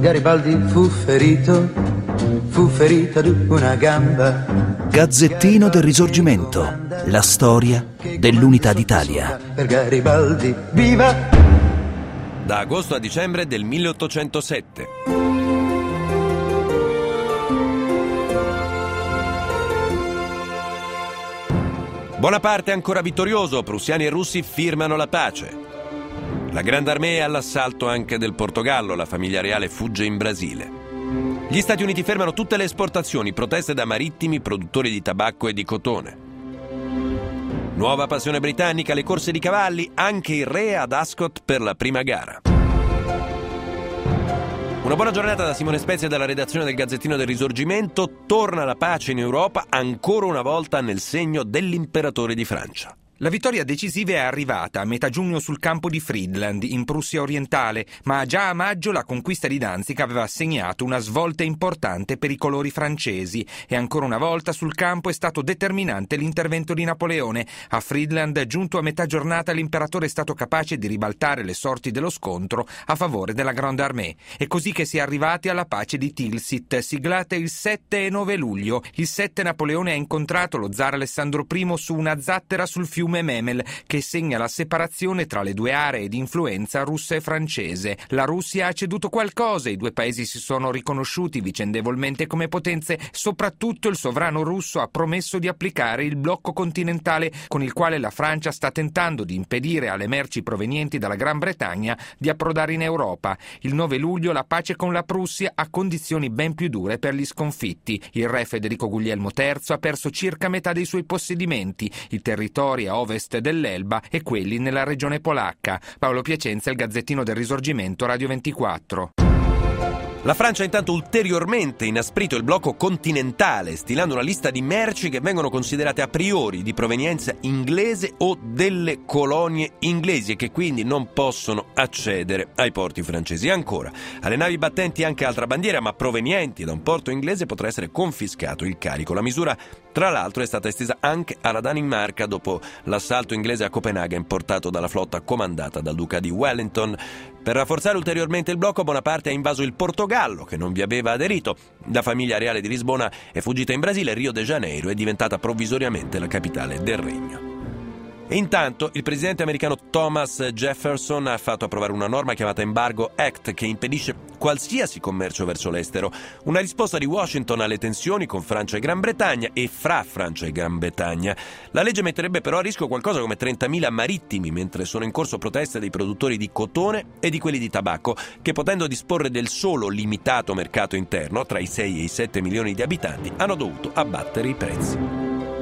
Garibaldi fu ferito ad una gamba. Gazzettino del Risorgimento, la storia dell'unità d'Italia. Per Garibaldi, viva! Da agosto a dicembre del 1807. Bonaparte è ancora vittorioso, prussiani e russi firmano la pace. La Grande Armée è all'assalto anche del Portogallo, la famiglia reale fugge in Brasile. Gli Stati Uniti fermano tutte le esportazioni, proteste da marittimi, produttori di tabacco e di cotone. Nuova passione britannica, le corse di cavalli, anche il re ad Ascot per la prima gara. Una buona giornata da Simone Spezia dalla redazione del Gazzettino del Risorgimento. Torna la pace in Europa, ancora una volta nel segno dell'imperatore di Francia. La vittoria decisiva è arrivata a metà giugno sul campo di Friedland, in Prussia orientale, ma già a maggio la conquista di Danzig aveva segnato una svolta importante per i colori francesi e ancora una volta sul campo è stato determinante l'intervento di Napoleone. A Friedland, giunto a metà giornata, l'imperatore è stato capace di ribaltare le sorti dello scontro a favore della Grande Armée. È così che si è arrivati alla pace di Tilsit, siglata il 7 e 9 luglio. Il 7 Napoleone ha incontrato lo zar Alessandro I su una zattera sul fiume Memel, che segna la separazione tra le due aree di influenza russa e francese. La Russia ha ceduto qualcosa, i due paesi si sono riconosciuti vicendevolmente come potenze, soprattutto il sovrano russo ha promesso di applicare il blocco continentale con il quale la Francia sta tentando di impedire alle merci provenienti dalla Gran Bretagna di approdare in Europa. Il 9 luglio la pace con la Prussia ha condizioni ben più dure per gli sconfitti. Il re Federico Guglielmo III ha perso circa metà dei suoi possedimenti, i territori a ovest dell'Elba e quelli nella regione polacca. Paolo Piacenza, il Gazzettino del Risorgimento, Radio 24. La Francia ha intanto ulteriormente inasprito il blocco continentale, stilando una lista di merci che vengono considerate a priori di provenienza inglese o delle colonie inglesi e che quindi non possono accedere ai porti francesi. Ancora, alle navi battenti anche altra bandiera, ma provenienti da un porto inglese potrà essere confiscato il carico. La misura, tra l'altro, è stata estesa anche alla Danimarca dopo l'assalto inglese a Copenaghen portato dalla flotta comandata dal duca di Wellington. Per rafforzare ulteriormente il blocco, Bonaparte ha invaso il Portogallo, che non vi aveva aderito. La famiglia reale di Lisbona è fuggita in Brasile, Rio de Janeiro è diventata provvisoriamente la capitale del regno. E intanto il presidente americano Thomas Jefferson ha fatto approvare una norma chiamata Embargo Act che impedisce qualsiasi commercio verso l'estero, una risposta di Washington alle tensioni con Francia e Gran Bretagna e fra Francia e Gran Bretagna. La legge metterebbe però a rischio qualcosa come 30.000 marittimi, mentre sono in corso proteste dei produttori di cotone e di quelli di tabacco, che potendo disporre del solo limitato mercato interno, tra i 6 e i 7 milioni di abitanti, hanno dovuto abbattere i prezzi.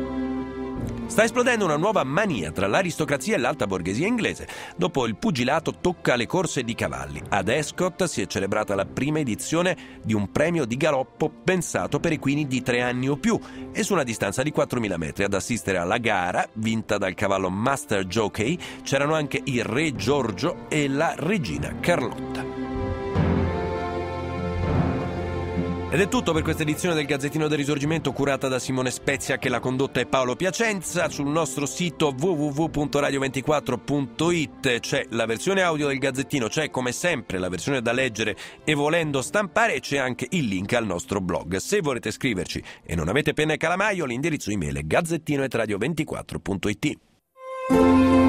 Sta esplodendo una nuova mania tra l'aristocrazia e l'alta borghesia inglese. Dopo il pugilato tocca le corse di cavalli. Ad Ascot si è celebrata la prima edizione di un premio di galoppo pensato per equini di 3 anni o più e su una distanza di 4.000 metri. Ad assistere alla gara, vinta dal cavallo Master Jockey, c'erano anche il re Giorgio e la regina Carlotta. Ed è tutto per questa edizione del Gazzettino del Risorgimento curata da Simone Spezia, che la condotta è Paolo Piacenza. Sul nostro sito www.radio24.it c'è la versione audio del Gazzettino, c'è come sempre la versione da leggere e volendo stampare e c'è anche il link al nostro blog. Se volete scriverci e non avete penna e calamaio, l'indirizzo email è gazzettino@radio24.it.